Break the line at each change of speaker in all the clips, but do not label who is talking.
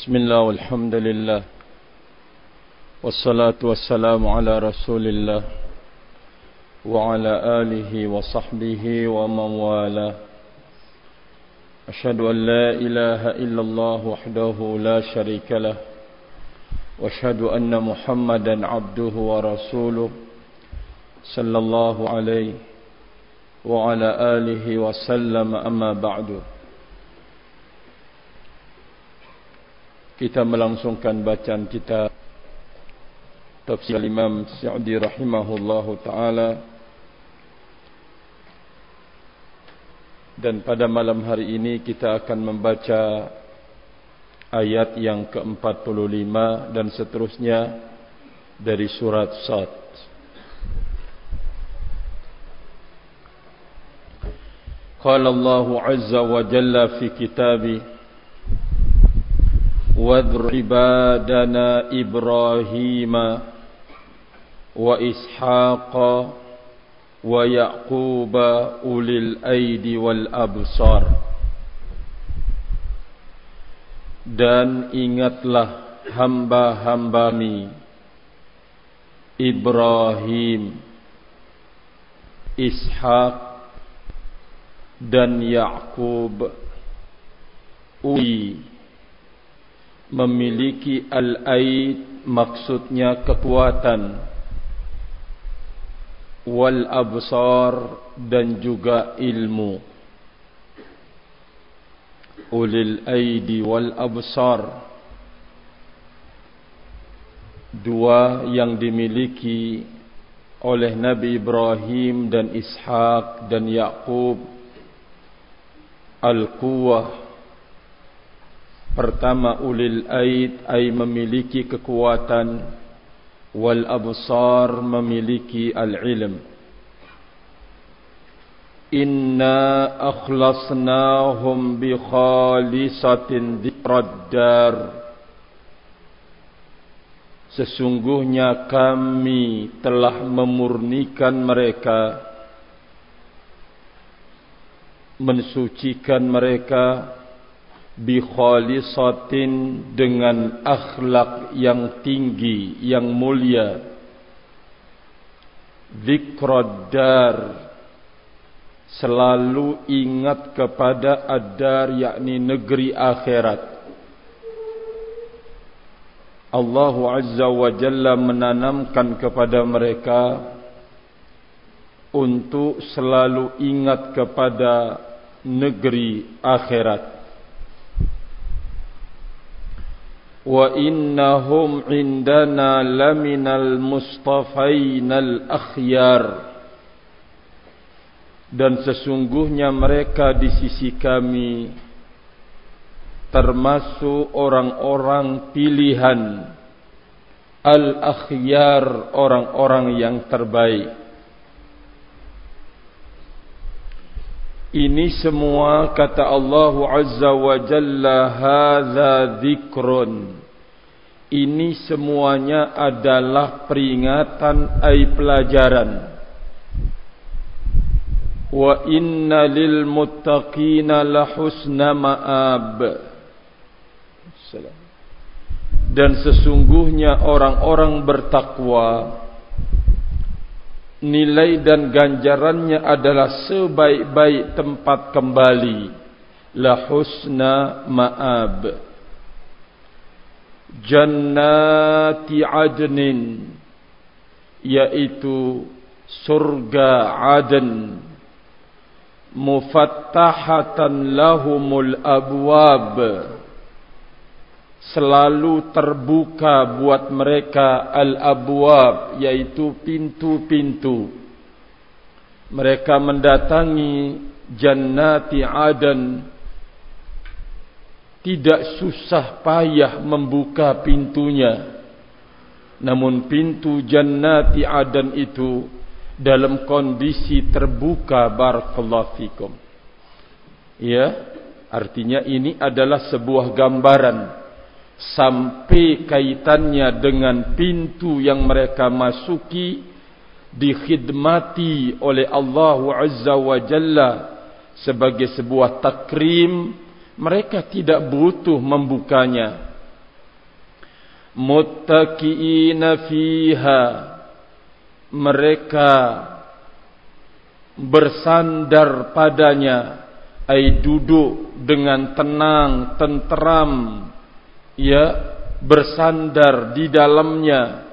Bismillah walhamdulillah wassalatu wassalamu ala rasulillah wa ala alihi wa sahbihi wa man wala. Asyhadu an la ilaha illallah wahdahu la syarika lah wa asyhadu anna Muhammadan abduhu wa rasuluh sallallahu alaihi wa ala alihi wa sallam. Amma ba'du. Kita melangsungkan bacaan kita tafsir Imam Sa'di rahimahullahu ta'ala. Dan pada malam hari ini kita akan membaca ayat yang ke-45 dan seterusnya dari surat Sad. Qala Allahu azza wa jalla fi kitabih وَاذْكُرْ عِبَادَنَا إِبْرَاهِيمَ وَإِسْحَاقَ وَيَعْقُوبَ أُولِي الْأَيْدِ وَالْأَبْصَارِ. Dan ingatlah hamba-hamba-Kami Ibrahim, Ishak dan Ya'qub, uli memiliki al-aid, maksudnya kekuatan, wal absar, dan juga ilmu. Ulil aidi wal absar, dua yang dimiliki oleh Nabi Ibrahim dan Ishak dan Ya'qub. Al-quwwah, pertama ulil aid, ay memiliki kekuatan, wal absar, memiliki al-ilm. Inna akhlasnahum bi khalisatin dzikrad dar. Sesungguhnya kami telah memurnikan mereka, mensucikan mereka, bi khalisatin, dengan akhlak yang tinggi, yang mulia. Dzikrad dar, selalu ingat kepada ad-dar, yakni negeri akhirat. Allah Azza wa Jalla menanamkan kepada mereka untuk selalu ingat kepada negeri akhirat. Wa innahum indana laminal mustafainal akhyar. Dan sesungguhnya mereka di sisi kami termasuk orang-orang pilihan, al-akhyar, orang-orang yang terbaik. Ini semua, kata Allah Azza wa Jalla, hadza dzikrun. Ini semuanya adalah peringatan, ay pelajaran. Wa inna lil muttaqina lahusna ma'ab. Dan sesungguhnya orang-orang bertakwa, nilai dan ganjarannya adalah sebaik-baik tempat kembali. La husna ma'ab. Jannati adnin, yaitu surga Aden. Mufattahatan lahumul abwab, selalu terbuka buat mereka al-abwab, yaitu pintu-pintu. Mereka mendatangi Jannati Aden, tidak susah payah membuka pintunya. Namun pintu Jannati Aden itu dalam kondisi terbuka. Barakallahu fikum. Ya, artinya ini adalah sebuah gambaran sampai kaitannya dengan pintu yang mereka masuki, dikhidmati oleh Allah Azza wa Jalla sebagai sebuah takrim. Mereka tidak butuh membukanya, muttaqiina fiha, mereka bersandar padanya, ai duduk dengan tenang, tenteram, ya, bersandar di dalamnya.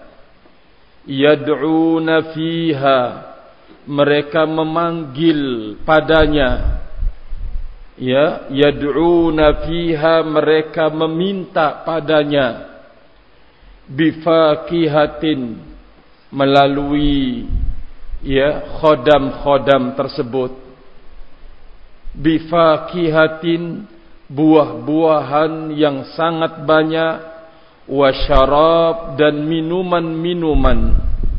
Yad'una fiha, mereka memanggil padanya, ya, yad'una fiha, mereka meminta padanya. Bifakihatin, melalui, ya, khodam-khodam tersebut. Bifakihatin, buah-buahan yang sangat banyak. Wasyarab, dan minuman-minuman.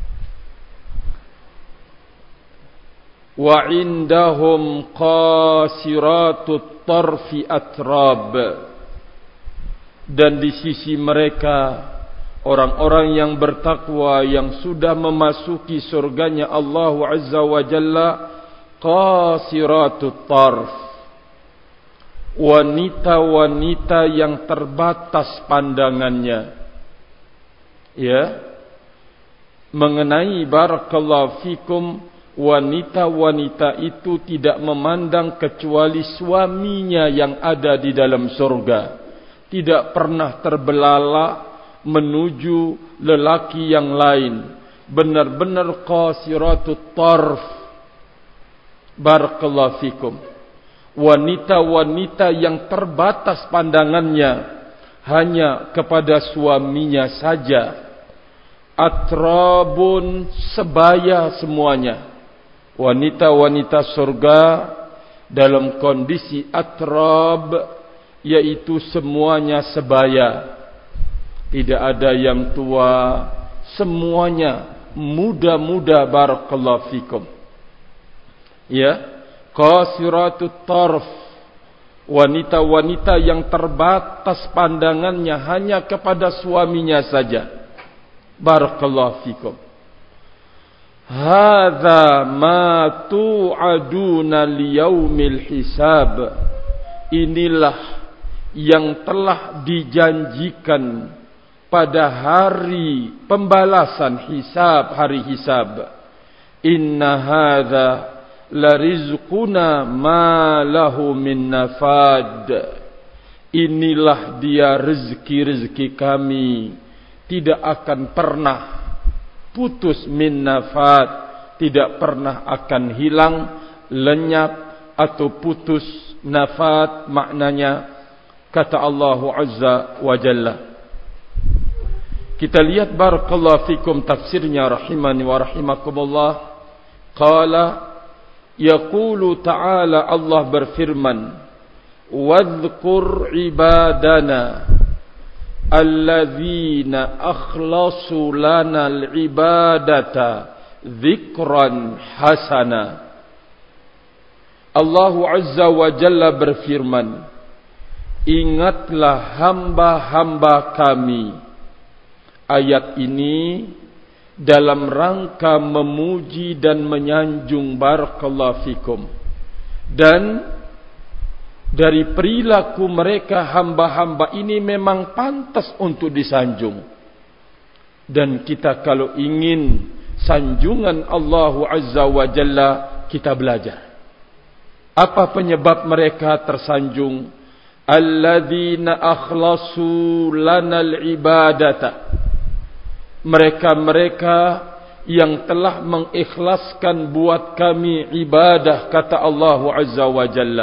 Wa indahum qasiratut tarfi atrab, dan di sisi mereka orang-orang yang bertakwa yang sudah memasuki surganya Allah Azza wa Jalla, qasiratut tarf, wanita-wanita yang terbatas pandangannya. Ya, mengenai barakallahu fikum, wanita-wanita itu tidak memandang kecuali suaminya yang ada di dalam surga. Tidak pernah terbelalak menuju lelaki yang lain. Benar-benar qasiratut tarf. Barakallahu fikum. Wanita-wanita yang terbatas pandangannya hanya kepada suaminya saja. Atrabun, sebaya semuanya. Wanita-wanita surga dalam kondisi atrab, yaitu semuanya sebaya. Tidak ada yang tua, semuanya muda-muda. Barakallahu fikum. Ya, qasiratut tarf, wanita-wanita yang terbatas pandangannya hanya kepada suaminya saja. Barakallahu fikum. Hadza ma tu'aduna liyaumil hisab, inilah yang telah dijanjikan pada hari pembalasan hisab, hari hisab. Inna hadza la rizquna ma lahu min nafad, inilah dia rezeki-rezeki kami, tidak akan pernah putus min nafad, tidak pernah akan hilang, lenyap atau putus. Nafad maknanya, kata Allah Azza wa Jalla. Kita lihat barakallahu fikum tafsirnya rahimani wa rahimakumullah. Qala, yaqulu ta'ala, Allah berfirman, wadhkur ibadana alladzina akhlasu lana al-ibadata dzikran hasana. Allah Azza wa Jalla berfirman, ingatlah hamba-hamba kami. Ayat ini dalam rangka memuji dan menyanjung barakallahu fikum. Dan dari perilaku mereka hamba-hamba ini memang pantas untuk disanjung. Dan kita kalau ingin sanjungan Allah Azza wa Jalla, kita belajar. Apa penyebab mereka tersanjung? Alladzina akhlasu lanal ibadata, mereka-mereka yang telah mengikhlaskan buat kami ibadah, kata Allah Azza wa Jalla.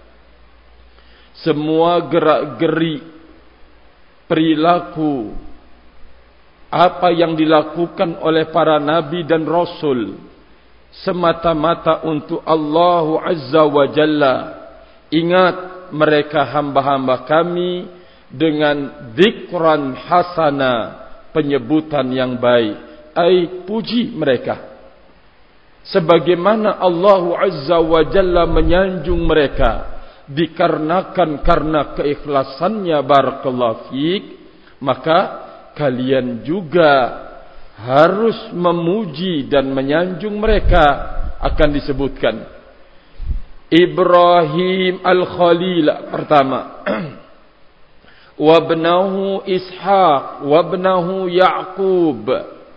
Semua gerak-geri perilaku apa yang dilakukan oleh para nabi dan rasul semata-mata untuk Allah Azza wa Jalla. Ingat, mereka hamba-hamba kami dengan dzikran hasana, penyebutan yang baik, ai puji mereka. Sebagaimana Allah Azza wa Jalla menyanjung mereka dikarenakan karena keikhlasannya barakallahu fiik, maka kalian juga harus memuji dan menyanjung mereka. Akan disebutkan Ibrahim al-Khalil pertama, wa ibnahu Ishaq wa ibnahu Ya'qub.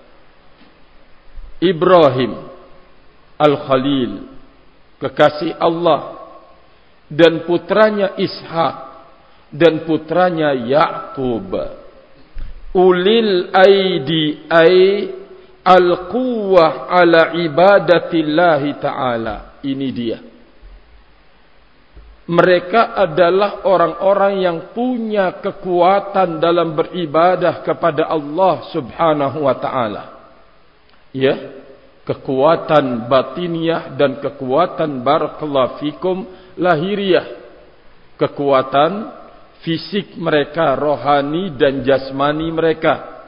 Ibrahim Al-Khalil, kekasih Allah, dan putranya Ishaq dan putranya Ya'qub. Ulil aidi ay al-quwwah ala ibadatillahi ta'ala. Ini dia. Mereka adalah orang-orang yang punya kekuatan dalam beribadah kepada Allah subhanahu wa ta'ala. Ya, kekuatan batiniah dan kekuatan barakallahu fikum lahiriah. Kekuatan fisik mereka, rohani dan jasmani mereka.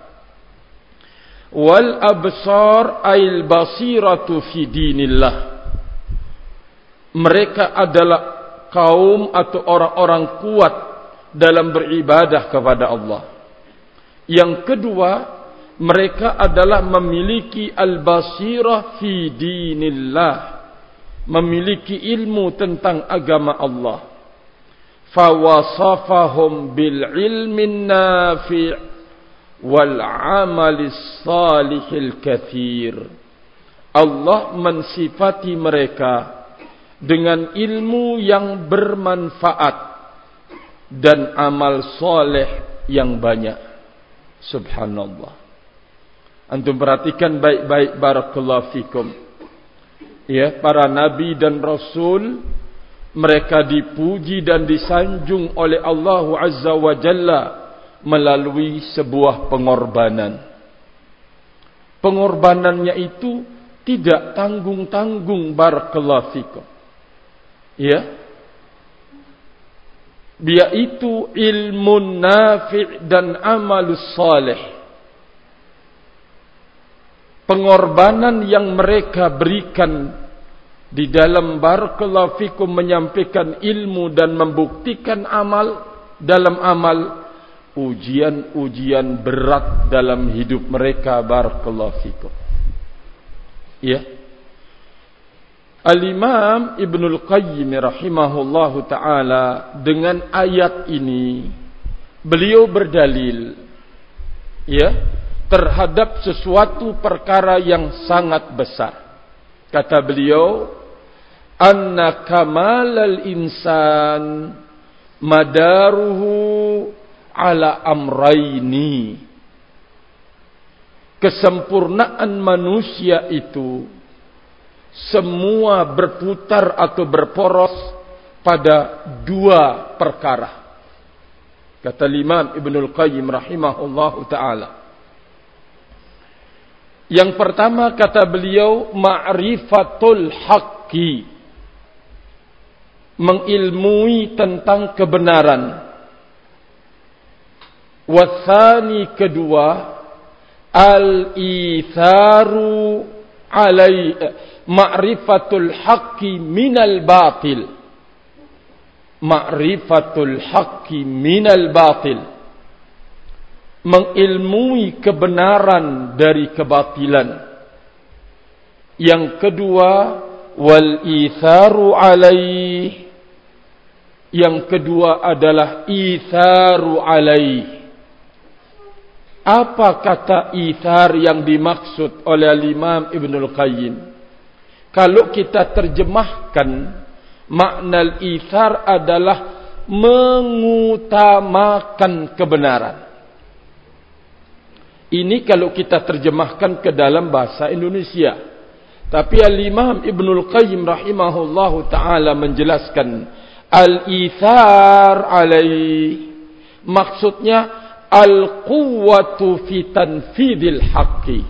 Wal absar ail basiratu fi dinillah. Mereka adalah kaum atau orang-orang kuat dalam beribadah kepada Allah. Yang kedua, mereka adalah memiliki al-basirah fi dinillah, memiliki ilmu tentang agama Allah. Fawasafahum bil ilmin nafi' wal amalis salihil kathir. Allah mensifati mereka dengan ilmu yang bermanfaat dan amal soleh yang banyak. Subhanallah. Antum perhatikan baik-baik, barakallahu fikum. Ya, para nabi dan rasul, mereka dipuji dan disanjung oleh Allah Azza wa Jalla melalui sebuah pengorbanan. Pengorbanannya itu tidak tanggung-tanggung, barakallahu fikum. Ya, dia itu ilmun nafi' dan amalus salih. Pengorbanan yang mereka berikan di dalam barakallahu fikum menyampaikan ilmu dan membuktikan amal dalam amal, ujian-ujian berat dalam hidup mereka, barakallahu fikum. Ya, Al-Imam Ibnul Qayyim rahimahullahu ta'ala dengan ayat ini beliau berdalil, ya, terhadap sesuatu perkara yang sangat besar. Kata beliau, anna kamalal insan madaruhu ala amraini. Kesempurnaan manusia itu semua berputar atau berporos pada dua perkara. Kata Imam Ibnul Qayyim rahimahullahu ta'ala. Yang pertama, kata beliau, ma'rifatul haqqi, mengilmui tentang kebenaran. Wathani, kedua, al-itharu alai ma'rifatul haqqi minal batil. Ma'rifatul haqqi minal batil, mengilmui kebenaran dari kebatilan. Yang kedua, wal itharu alaih, yang kedua adalah itharu alaih. Apa kata ithar yang dimaksud oleh Imam Ibnul Qayyim? Kalau kita terjemahkan, makna ithar adalah mengutamakan kebenaran. Ini kalau kita terjemahkan ke dalam bahasa Indonesia. Tapi Al-Imam Ibnul Qayyim rahimahullahu ta'ala menjelaskan, al-ithar alaih, maksudnya al-quwwatu fi tanfidil haqqi,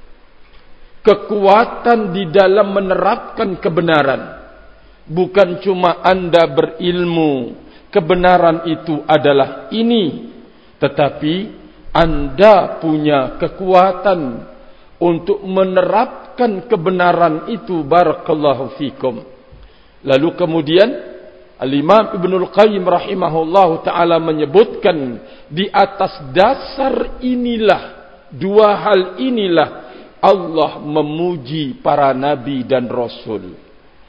kekuatan di dalam menerapkan kebenaran. Bukan cuma anda berilmu kebenaran itu adalah ini, tetapi anda punya kekuatan untuk menerapkan kebenaran itu, barakallahu fikum. Lalu kemudian Al-Imam Ibnul Qayyim rahimahullahu ta'ala menyebutkan, di atas dasar inilah, dua hal inilah Allah memuji para nabi dan rasul.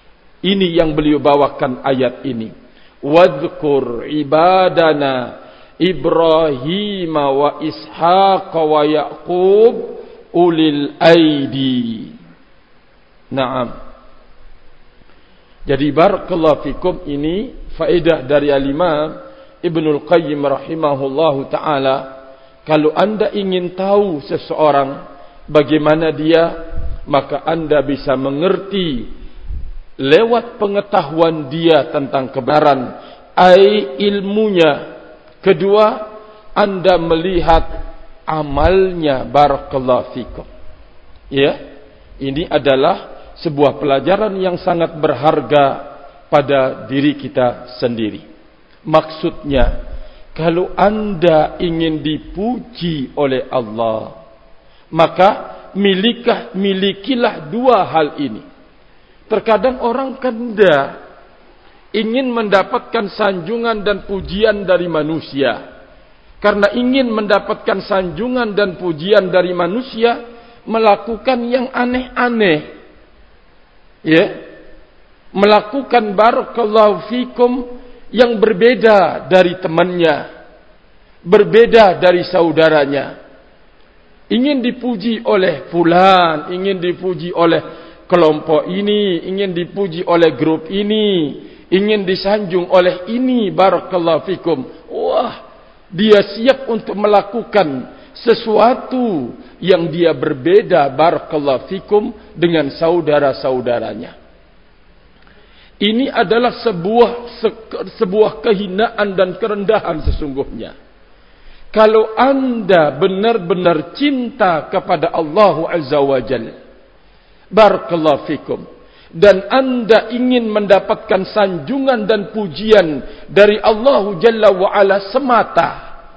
Ini yang beliau bawakan ayat ini. Wadhkur ibadana Ibrahim wa Ishaq wa Yaqub ulil aidi. Naam. Jadi barakallahu fikum, ini faedah dari al-Imam Ibnul Qayyim rahimahullahu ta'ala. Kalau anda ingin tahu seseorang bagaimana dia, maka anda bisa mengerti lewat pengetahuan dia tentang kebenaran, ilmunya. Kedua, anda melihat amalnya, barakallahu fikum. Ya, ini adalah sebuah pelajaran yang sangat berharga pada diri kita sendiri. Maksudnya, kalau anda ingin dipuji oleh Allah, maka milikilah dua hal ini. Terkadang orang kanda ingin mendapatkan sanjungan dan pujian dari manusia. Karena ingin mendapatkan sanjungan dan pujian dari manusia, melakukan yang aneh-aneh. Ya, melakukan barakallahu fikum yang berbeda dari temannya, berbeda dari saudaranya. Ingin dipuji oleh fulan, ingin dipuji oleh kelompok ini, ingin dipuji oleh grup ini, ingin disanjung oleh ini, barakallahu fikum. Wah, dia siap untuk melakukan sesuatu yang dia berbeda, barakallahu fikum, dengan saudara-saudaranya. Ini adalah sebuah kehinaan dan kerendahan sesungguhnya. Kalau anda benar-benar cinta kepada Allah Azza wa Jalla, barakallahu fikum, dan anda ingin mendapatkan sanjungan dan pujian dari Allah Jalla wa Ala semata,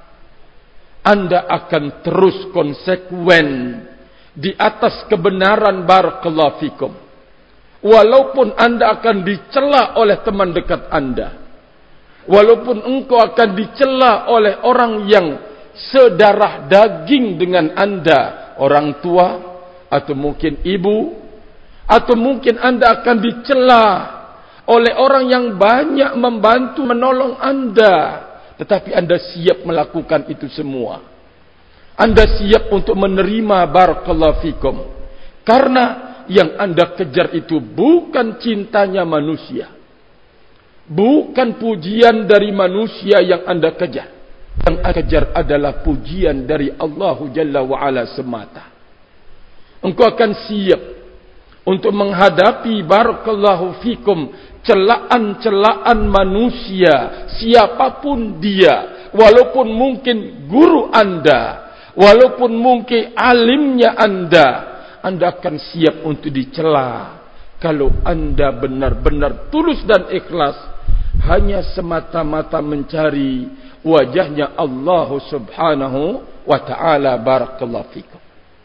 anda akan terus konsekuen di atas kebenaran, barakallahu fikum. Walaupun anda akan dicela oleh teman dekat anda, walaupun engkau akan dicela oleh orang yang sedarah daging dengan anda, orang tua, atau mungkin ibu, atau mungkin anda akan dicela oleh orang yang banyak membantu menolong anda, tetapi anda siap melakukan itu semua. Anda siap untuk menerima, barakallahu fikum, karena yang anda kejar itu bukan cintanya manusia, bukan pujian dari manusia yang anda kejar. Yang anda kejar adalah pujian dari Allah Jalla wa Ala semata. Engkau akan siap untuk menghadapi, barakallahu fikum, celaan-celaan manusia, siapapun dia, walaupun mungkin guru anda, walaupun mungkin alimnya anda akan siap untuk dicela. Kalau anda benar-benar tulus dan ikhlas, hanya semata-mata mencari wajahnya Allah Subhanahu wa ta'ala, barakallahu fikum.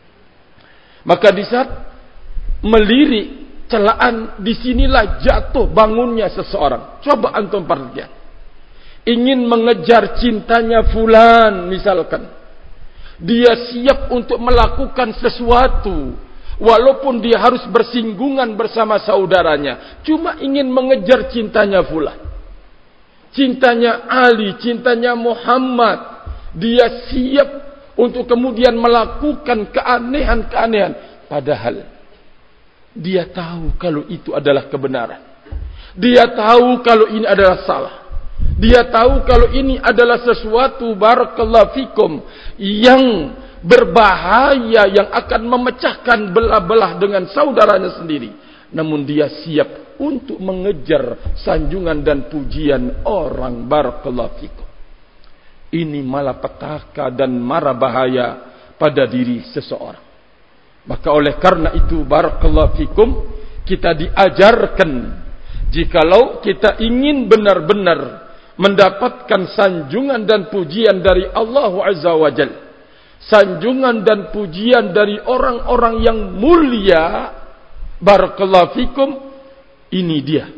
Maka di saat melirik celaan, disinilah jatuh bangunnya seseorang. Coba antum perhatikan. Ingin mengejar cintanya fulan misalkan, dia siap untuk melakukan sesuatu, walaupun dia harus bersinggungan bersama saudaranya, cuma ingin mengejar cintanya fulan, cintanya Ali, cintanya Muhammad. Dia siap untuk kemudian melakukan keanehan-keanehan, padahal dia tahu kalau itu adalah kebenaran. Dia tahu kalau ini adalah salah. Dia tahu kalau ini adalah sesuatu, barakallahu fikum, yang berbahaya, yang akan memecahkan belah-belah dengan saudaranya sendiri. Namun dia siap untuk mengejar sanjungan dan pujian orang, barakallahu fikum. Ini malapetaka dan mara bahaya pada diri seseorang. Maka oleh karena itu, barakallahu fikum, kita diajarkan, jikalau kita ingin benar-benar mendapatkan sanjungan dan pujian dari Allah Azza wa Jalla, sanjungan dan pujian dari orang-orang yang mulia, barakallahu fikum, ini dia.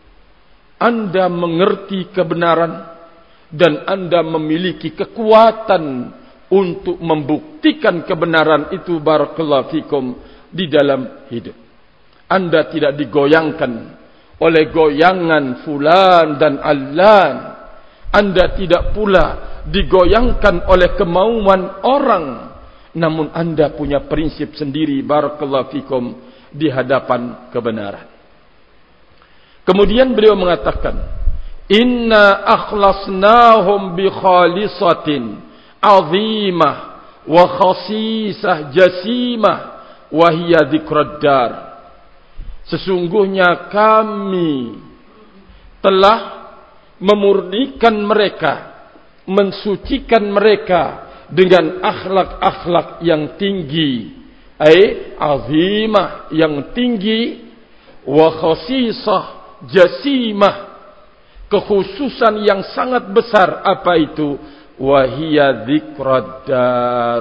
Anda mengerti kebenaran dan anda memiliki kekuatan untuk membuktikan kebenaran itu, barakallahu fikum, di dalam hidup. Anda tidak digoyangkan oleh goyangan fulan dan allan. Anda tidak pula digoyangkan oleh kemauan orang, namun Anda punya prinsip sendiri, barakallahu fikum, di hadapan kebenaran. Kemudian beliau mengatakan, inna akhlasnahum bi khalisatin azimah wa khasisah jasimah wa hiya dzikrad dar. Sesungguhnya kami telah memurnikan mereka, mensucikan mereka dengan akhlak-akhlak yang tinggi, azimah, yang tinggi, wa khasisah jasimah, kekhususan yang sangat besar. Apa itu? Wahia dzikrad dar.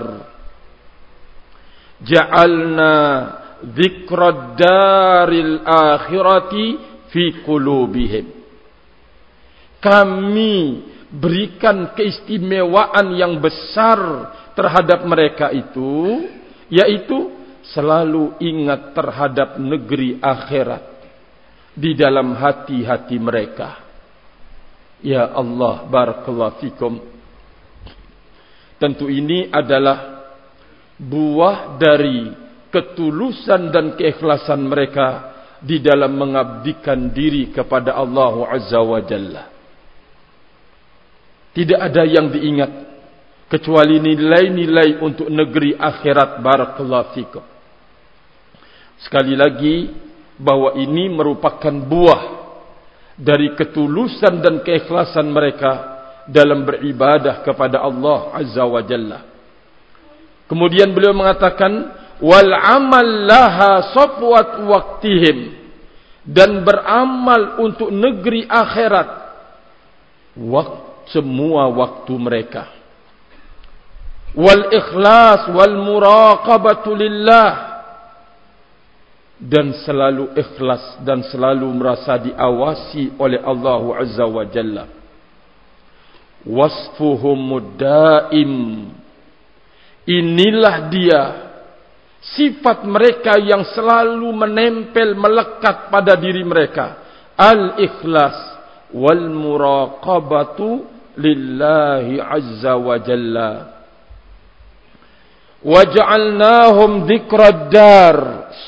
Ja'alna dzikrad daril akhirati fi qulubihim. Kami berikan keistimewaan yang besar terhadap mereka itu, yaitu selalu ingat terhadap negeri akhirat di dalam hati-hati mereka. Ya Allah, barakallahu fikum. Tentu ini adalah buah dari ketulusan dan keikhlasan mereka di dalam mengabdikan diri kepada Allah Azza wa Jalla. Tidak ada yang diingat kecuali nilai-nilai untuk negeri akhirat, barakallahu fikum. Sekali lagi, bahwa ini merupakan buah dari ketulusan dan keikhlasan mereka dalam beribadah kepada Allah Azza wa Jalla. Kemudian beliau mengatakan, wal amal laha safwat waqtihim, dan beramal untuk negeri akhirat semua waktu mereka. Wal ikhlas wal muraqabatu lillah, dan selalu ikhlas dan selalu merasa diawasi oleh Allah Azza wa Jalla. Wasfuhum daim, inilah dia sifat mereka yang selalu menempel, melekat pada diri mereka. Al-ikhlas wal muraqabatu lillahi azza wa jalla. Waja'alnahum dzikrad dar,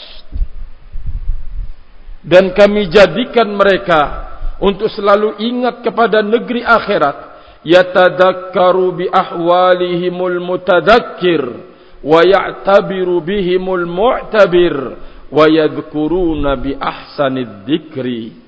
dan kami jadikan mereka untuk selalu ingat kepada negeri akhirat. Yatadakkaru bi ahwalihimul mutadakkir wa ya'tabiru bihimul mu'tabir wa yadhkuruna bi ahsanid dzikri.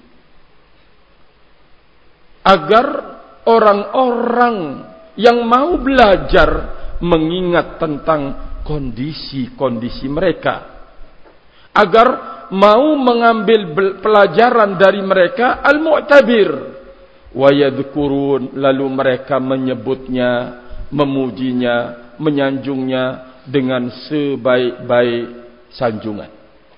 Agar orang-orang yang mau belajar mengingat tentang kondisi-kondisi mereka, agar mau mengambil pelajaran dari mereka, al-mu'tabir wa yadhkurun, lalu mereka menyebutnya, memujinya, menyanjungnya dengan sebaik-baik sanjungan.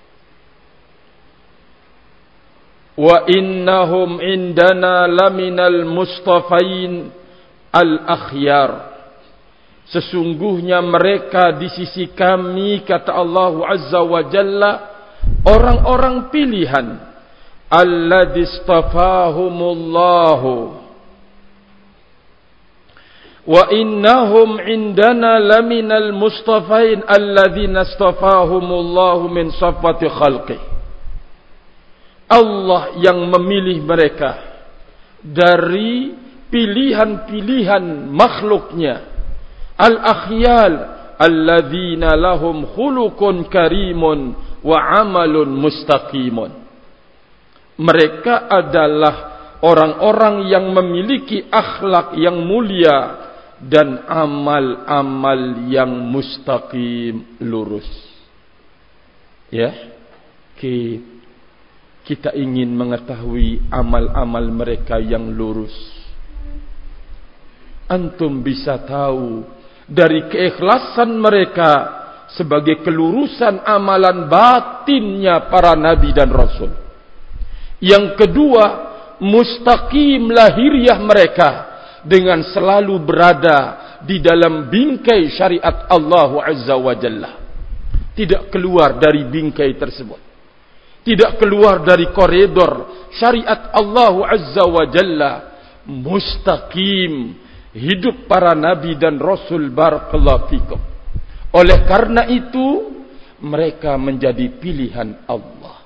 Wa innahum indana laminal mustafain al-akhyar, sesungguhnya mereka di sisi kami, kata Allah Azza wa Jalla, orang-orang pilihan. Alladzi istafahumullahu wa innahum indana laminal mustafain alladzina istafahumullahu min safwati khalqi. Allah yang memilih mereka dari pilihan-pilihan makhluknya. Al-akhyal alladzina lahum khuluqun karimun wa amalun mustaqimun. Mereka adalah orang-orang yang memiliki akhlak yang mulia dan amal-amal yang mustaqim, lurus. Ya, kita ingin mengetahui amal-amal mereka yang lurus. Antum bisa tahu dari keikhlasan mereka sebagai kelurusan amalan batinnya para nabi dan rasul. Yang kedua, mustaqim lahiriah mereka dengan selalu berada di dalam bingkai syariat Allah Azza wa Jalla. Tidak keluar dari bingkai tersebut, tidak keluar dari koridor syariat Allah Azza wa Jalla. Mustaqim, hidup para nabi dan rasul. Barakallahu fikum. Oleh karena itu mereka menjadi pilihan Allah.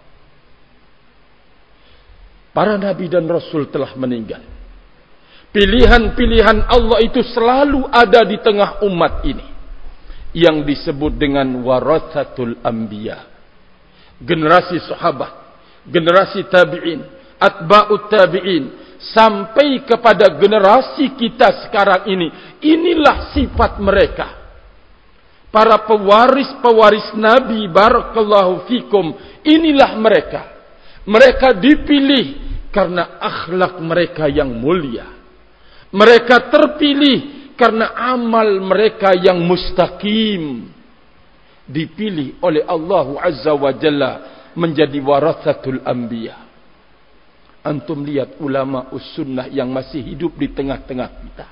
Para nabi dan rasul telah meninggal. Pilihan-pilihan Allah itu selalu ada di tengah umat ini, yang disebut dengan warathatul anbiya. Generasi sahabat, generasi tabi'in, atba'ut tabi'in, sampai kepada generasi kita sekarang ini. Inilah sifat mereka, para pewaris-pewaris Nabi. Barakallahu fikum. Inilah mereka. Mereka dipilih karena akhlak mereka yang mulia. Mereka terpilih karena amal mereka yang mustaqim. Dipilih oleh Allah Azza wa Jalla menjadi warathatul anbiya. Antum lihat ulama us-sunnah yang masih hidup di tengah-tengah kita.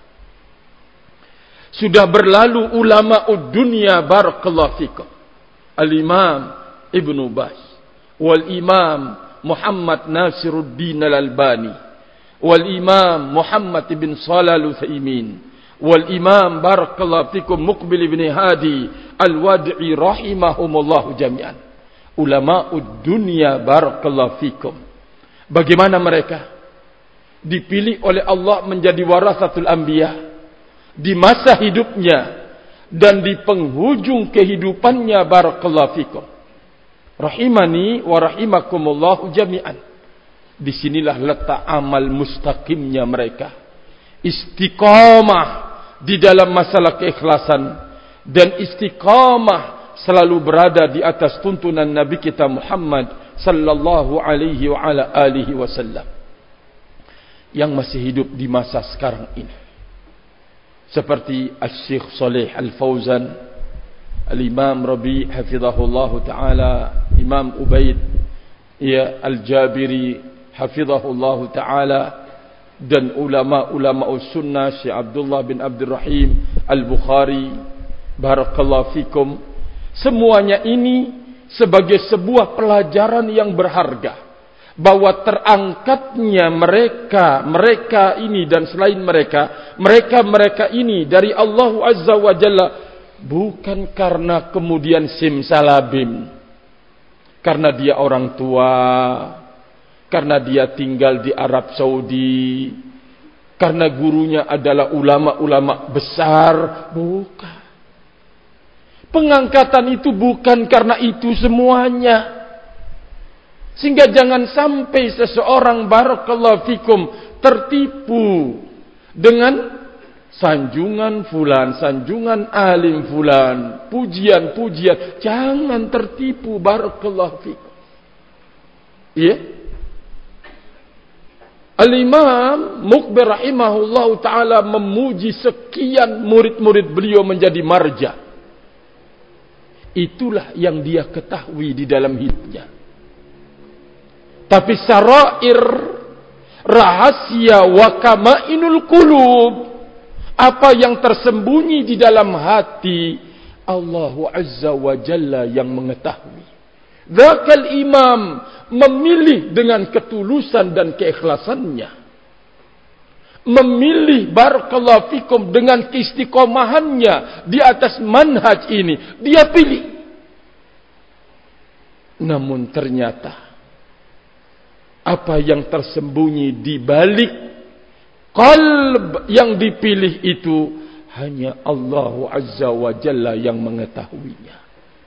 Sudah berlalu ulama ud-dunya. Barakallahu fikum. Al-Imam Ibn Baz, wal Imam Muhammad Nasiruddin Al-Albani, wal Imam Muhammad bin Shalih Al-Utsaimin, wal Imam barakallahu fikum Muqbil bin Hadi Al-Wadi'i rahimahumullah jami'an. Ulama'ud dunya. Barakallahu fikum. Bagaimana mereka dipilih oleh Allah menjadi warathatul anbiya di masa hidupnya dan di penghujung kehidupannya. Barakallahu fikum. Rahimani wa rahimakumullah jami'an. Disinilah letak amal mustaqimnya mereka. Istiqamah di dalam masalah keikhlasan, dan istiqamah selalu berada di atas tuntunan Nabi kita Muhammad sallallahu alaihi wa ala alihi wasallam, yang masih hidup di masa sekarang ini, seperti Asy-Syaikh Shalih Al-Fauzan, Al-Imam Rabi' hafizahullah taala, Imam Ubaid Al-Jabiri hafizahullah taala, dan ulama-ulama sunnah Syekh Abdullah bin Abdul Rahim Al-Bukhari. Barakallahu fikum. Semuanya ini sebagai sebuah pelajaran yang berharga, bahwa terangkatnya mereka ini dan selain mereka ini dari Allah Azza wa Jalla bukan karena kemudian simsalabim, karena dia orang tua, karena dia tinggal di Arab Saudi, karena gurunya adalah ulama-ulama besar. Bukan. Pengangkatan itu bukan karena itu semuanya. Sehingga jangan sampai seseorang barakallahu fikum tertipu dengan sanjungan fulan, sanjungan alim fulan, pujian-pujian. Jangan tertipu. Barakallahu fikum. Iya. Al-Imam Muqbil rahimahullah ta'ala memuji sekian murid-murid beliau menjadi marja. Itulah yang dia ketahui di dalam hidupnya. Tapi sarair, rahasia wa kamainul qulub, apa yang tersembunyi di dalam hati, Allah Azza wa Jalla yang mengetahui. Dzakal imam memilih dengan ketulusan dan keikhlasannya. Memilih barakallahu fikum dengan keistiqomahannya di atas manhaj ini. Dia pilih. Namun ternyata apa yang tersembunyi di balik qalb yang dipilih itu hanya Allah Azza wa Jalla yang mengetahuinya.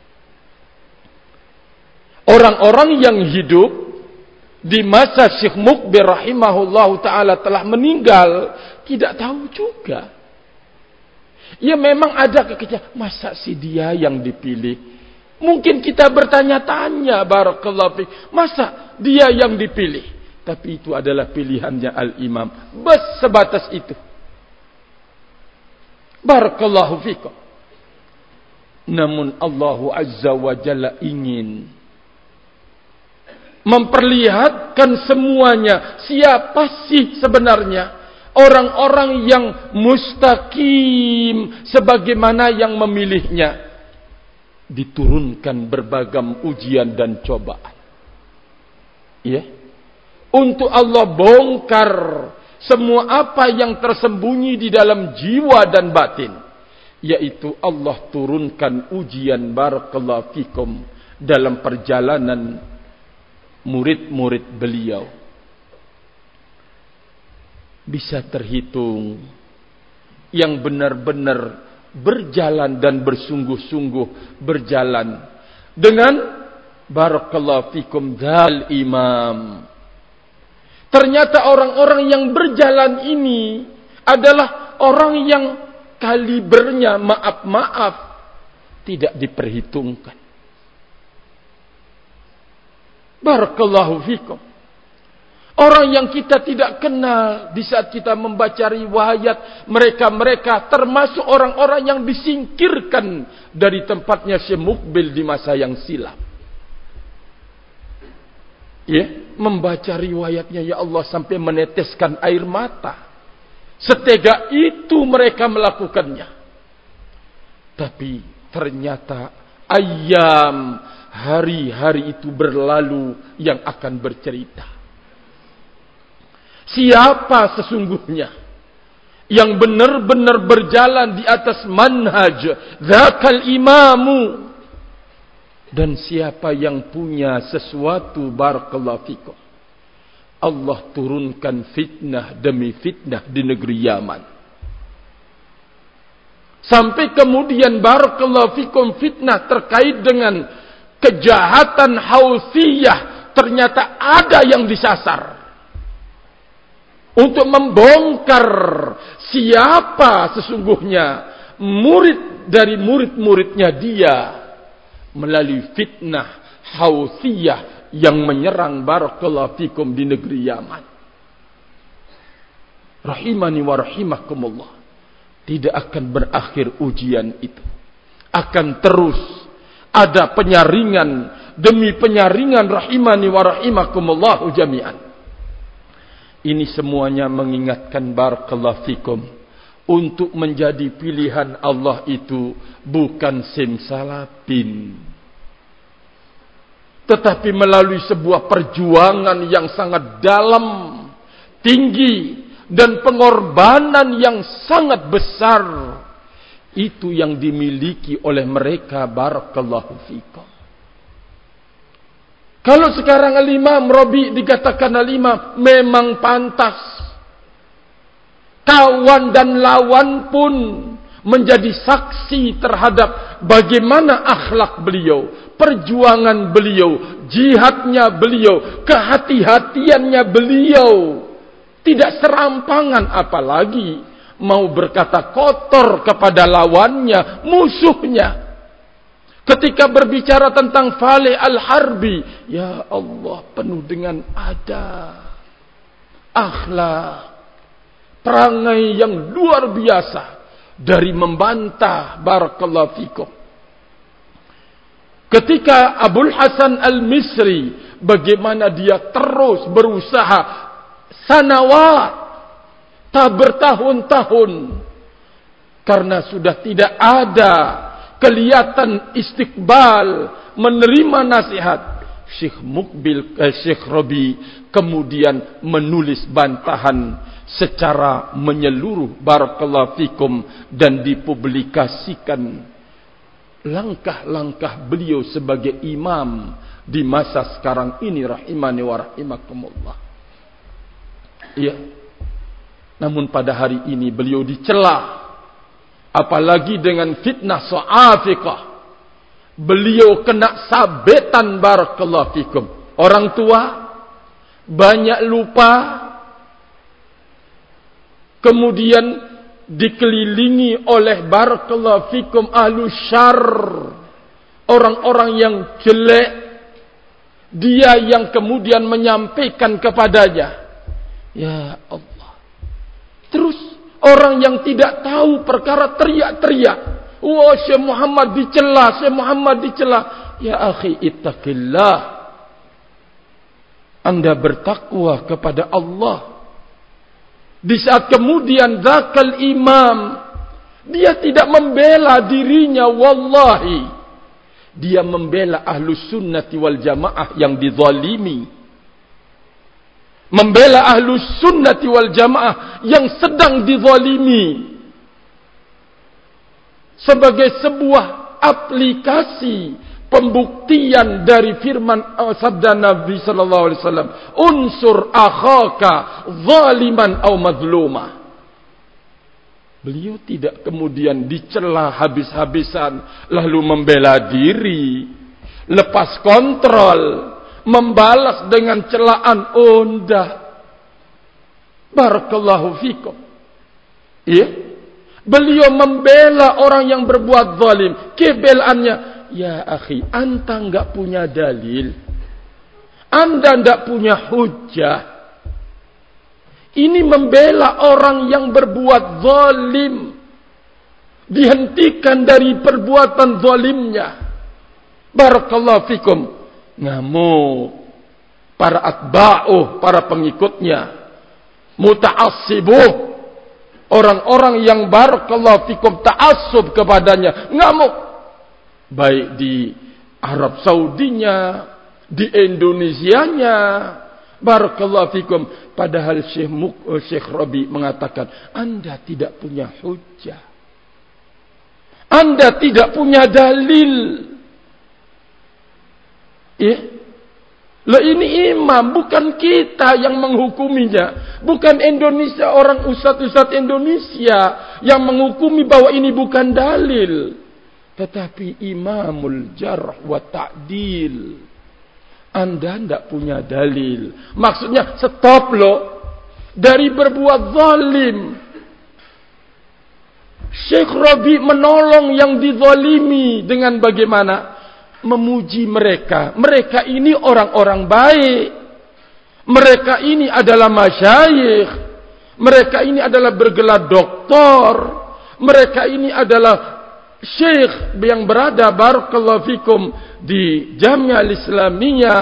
Orang-orang yang hidup di masa Syekh Muqbil rahimahullahu ta'ala telah meninggal, tidak tahu juga. Ya memang ada kekecewaan. Masa sih dia yang dipilih? Mungkin kita bertanya-tanya, barakallahu fiik, masa dia yang dipilih? Tapi itu adalah pilihannya al-imam. Bas sebatas itu. Barakallahu fiikum. Namun Allah Azza wa Jalla ingin memperlihatkan semuanya. Siapa sih sebenarnya orang-orang yang mustaqim sebagaimana yang memilihnya? Diturunkan berbagai ujian dan cobaan. Ya. Untuk Allah bongkar semua apa yang tersembunyi di dalam jiwa dan batin, yaitu Allah turunkan ujian barakallahu fikum dalam perjalanan murid-murid beliau. Bisa terhitung yang benar-benar berjalan dan bersungguh-sungguh berjalan dengan barakallahu fikum dal imam. Ternyata orang-orang yang berjalan ini adalah orang yang kalibernya maaf-maaf tidak diperhitungkan. Barakallahu fikum. Orang yang kita tidak kenal di saat kita membaca riwayat mereka-mereka termasuk orang-orang yang disingkirkan dari tempatnya Syekh Mukbil di masa yang silam. Ya, membaca riwayatnya ya Allah sampai meneteskan air mata. Setega itu mereka melakukannya. Tapi ternyata ayam, hari-hari itu berlalu yang akan bercerita. Siapa sesungguhnya yang benar-benar berjalan di atas manhaj dzakal imamu, dan siapa yang punya sesuatu barakallahu fikum. Allah turunkan fitnah demi fitnah di negeri Yaman. Sampai kemudian barakallahu fikum fitnah terkait dengan kejahatan Hauthiyah ternyata ada yang disasar. Untuk membongkar siapa sesungguhnya murid dari murid-muridnya dia melalui fitnah Hauthiyah yang menyerang barakallahu fikum di negeri Yaman. Rahimani wa rahimakumullah. Tidak akan berakhir ujian itu. Akan terus ada penyaringan demi penyaringan rahimani wa rahimakumullah jami'an. Ini semuanya mengingatkan barakallahu fikum untuk menjadi pilihan Allah itu bukan simsalabim, tetapi melalui sebuah perjuangan yang sangat dalam, tinggi, dan pengorbanan yang sangat besar. Itu yang dimiliki oleh mereka barakallahu fikum. Kalau sekarang Al-Imam Rabi dikatakan Al-Imam, memang pantas. Kawan dan lawan pun menjadi saksi terhadap bagaimana akhlak beliau, perjuangan beliau, jihadnya beliau, kehati-hatiannya beliau. Tidak serampangan, apalagi mau berkata kotor kepada lawannya, musuhnya. Ketika berbicara tentang Falih Al-Harbi, ya Allah, penuh dengan adab, akhlak, perangai yang luar biasa dari membantah barakallahu fikum. Ketika Abul Hasan Al-Misri, bagaimana dia terus berusaha sanawat, tak bertahun-tahun, karena sudah tidak ada kelihatan istiqbal menerima nasihat. Syekh Rabi kemudian menulis bantahan secara menyeluruh barakallahu fikum dan dipublikasikan langkah-langkah beliau sebagai imam di masa sekarang ini rahimani wa rahimakumullah. Ya. Namun pada hari ini beliau dicela, apalagi dengan fitnah so'afiqah. Beliau kena sabetan barakallahu fikum. Orang tua banyak lupa, kemudian dikelilingi oleh barakallahu fikum ahlu syarr, orang-orang yang jelek. Dia yang kemudian menyampaikan kepadanya, ya Allah. Terus orang yang tidak tahu perkara teriak-teriak, wah Syekh Muhammad dicela, Syekh Muhammad dicela. Ya akhi, ittaqillah. Anda bertakwa kepada Allah. Di saat kemudian zakal imam, dia tidak membela dirinya, wallahi. Dia membela ahlus sunnati wal jamaah yang dizalimi. membela ahlus sunnati wal jamaah yang sedang dizalimi sebagai sebuah aplikasi pembuktian dari firman sabda Nabi sallallahu alaihi wasallam, unsur akhaka zaliman aw mazluma. Beliau tidak kemudian dicela habis-habisan lalu membela diri, lepas kontrol, membalas dengan celaan ondah. Barakallahu fikum. Ya, beliau membela orang yang berbuat zalim. Kebelaannya, ya akhi, anta enggak punya dalil, anda enggak punya hujjah. Ini membela orang yang berbuat zalim, dihentikan dari perbuatan zalimnya. Barakallahu fikum. Ngamuk para atba'uh, para pengikutnya, muta'assibuh, orang-orang yang barakallahu fikum ta'assub kepadanya, ngamuk. Baik di Arab Saudinya, di Indonesianya, barakallahu fikum. Padahal Syekh Rabi mengatakan, Anda tidak punya hujjah, Anda tidak punya dalil. Lah ini imam, bukan kita yang menghukuminya, bukan Indonesia, orang ustaz-ustaz Indonesia yang menghukumi bahwa ini bukan dalil, tetapi imamul jarh wa ta'dil. Anda tidak punya dalil. Maksudnya stop loh dari berbuat zalim. Syekh Rabi menolong yang dizalimi dengan bagaimana? Memuji mereka. Mereka ini orang-orang baik. Mereka ini adalah masyayikh. Mereka ini adalah bergelar doktor. Mereka ini adalah syekh yang berada barakallahu fikum di Jami'ah Islamiyah.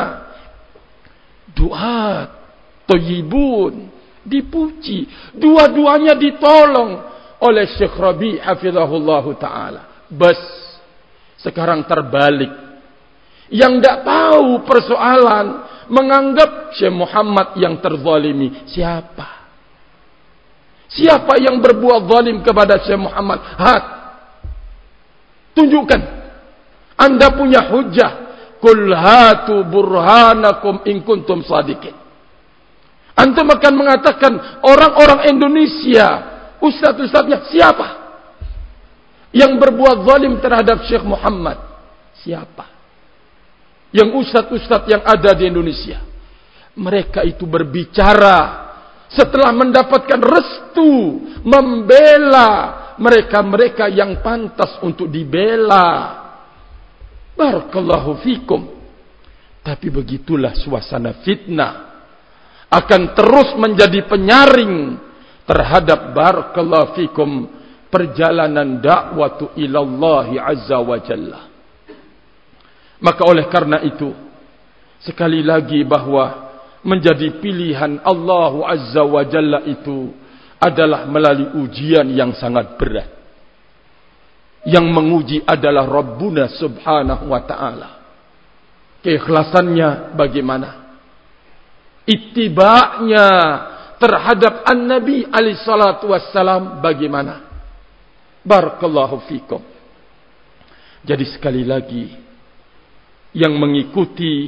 Duat, thayyibun, dipuji. Dua-duanya ditolong oleh Syekh Rabi hafizahullahu taala. Bas sekarang terbalik. Yang tidak tahu persoalan menganggap Syekh Muhammad yang terzalimi. Siapa? Siapa yang berbuat zalim kepada Syekh Muhammad? Tunjukkan. Anda punya hujjah. Qul hatu burhanakum in kuntum sadiqin. Antum akan mengatakan orang-orang Indonesia, ustaz-ustaznya siapa yang berbuat zalim terhadap Syekh Muhammad? Siapa? Yang ustaz-ustaz yang ada di Indonesia. Mereka itu berbicara setelah mendapatkan restu, membela mereka-mereka yang pantas untuk dibela. Barakallahu fikum. Tapi begitulah suasana fitnah akan terus menjadi penyaring terhadap barakallahu fikum perjalanan dakwatu ilallahi azza wa jalla. Maka oleh karena itu, sekali lagi bahwa menjadi pilihan Allah azza wa jalla itu adalah melalui ujian yang sangat berat. Yang menguji adalah Rabbuna subhanahu wa ta'ala. Keikhlasannya bagaimana? Ittiba'nya terhadap An-Nabi alaihi salatu wassalam bagaimana? Barakallahu fikum. Jadi sekali lagi, yang mengikuti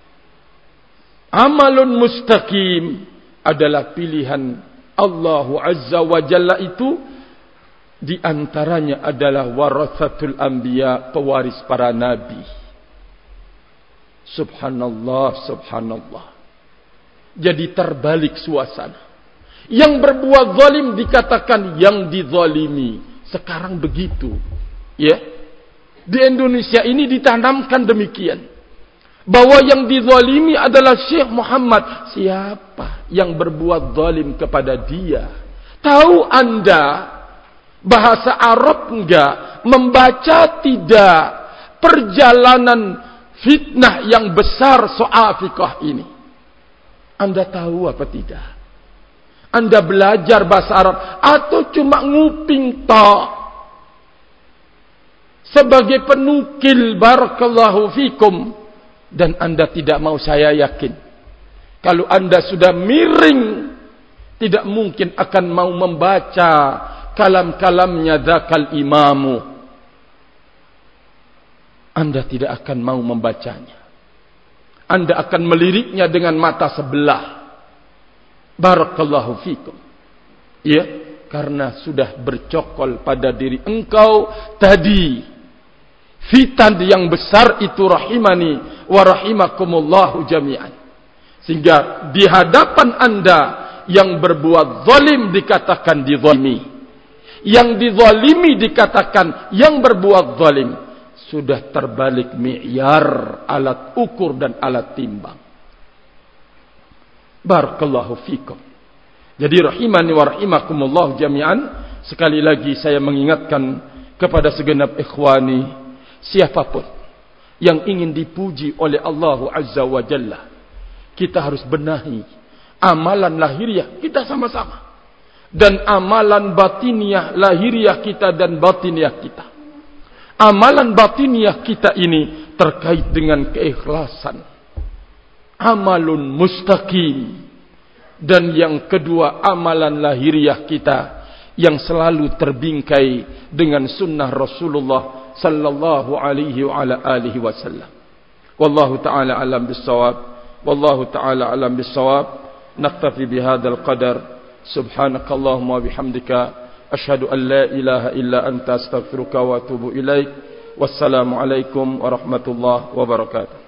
amalun mustaqim adalah pilihan Allah azza wa jalla itu. Di antaranya adalah warathatul anbiya, pewaris para nabi. Subhanallah, subhanallah. Jadi terbalik suasana. Yang berbuat zalim dikatakan yang dizalimi. Sekarang begitu. Ya. Di Indonesia ini ditanamkan demikian. Bahwa yang dizalimi adalah Syekh Muhammad. Siapa yang berbuat zalim kepada dia? Tahu Anda bahasa Arab enggak? Membaca tidak? Perjalanan fitnah yang besar soal fikah ini. Anda tahu apa tidak? Anda belajar bahasa Arab atau cuma nguping tok? Sebagai penukil barakallahu fikum. Dan Anda tidak mau, saya yakin,
Kalau anda sudah miring, tidak mungkin akan mau membaca kalam-kalamnya dzakal imamu. Anda tidak akan mau membacanya. Anda akan meliriknya dengan mata sebelah. Barakallahu fikum. Ya, karena sudah bercokol pada diri engkau tadi. Fitan yang besar itu rahimani wa rahimakumullahu jami'an. Sehingga di hadapan anda yang berbuat zalim dikatakan dizalimi. Yang dizalimi dikatakan yang berbuat zalim. Sudah terbalik mi'yar, alat ukur dan alat timbang. Barakallahu fikum. Jadi rahimani wa rahimakumullah jami'an. Sekali lagi saya mengingatkan kepada segenap ikhwani, siapapun yang ingin dipuji oleh Allah Azza wa Jalla, kita harus benahi amalan lahiriah kita sama-sama, dan amalan batiniah lahiriah kita dan batiniah kita. Amalan batiniah kita ini terkait dengan keikhlasan, amalun mustaqim. Dan yang kedua, amalan lahiriah kita yang selalu terbingkai dengan sunnah Rasulullah sallallahu alaihi wa ala alihi wasallam. Wallahu ta'ala alam bissawab. Wallahu ta'ala alam bissawab. Naktafi bihadzal qadar. Subhanakallahumma bihamdika asyhadu an la ilaha illa anta astaghfiruka wa atubu ilaik. Wassalamu alaikum warahmatullahi wabarakatuh.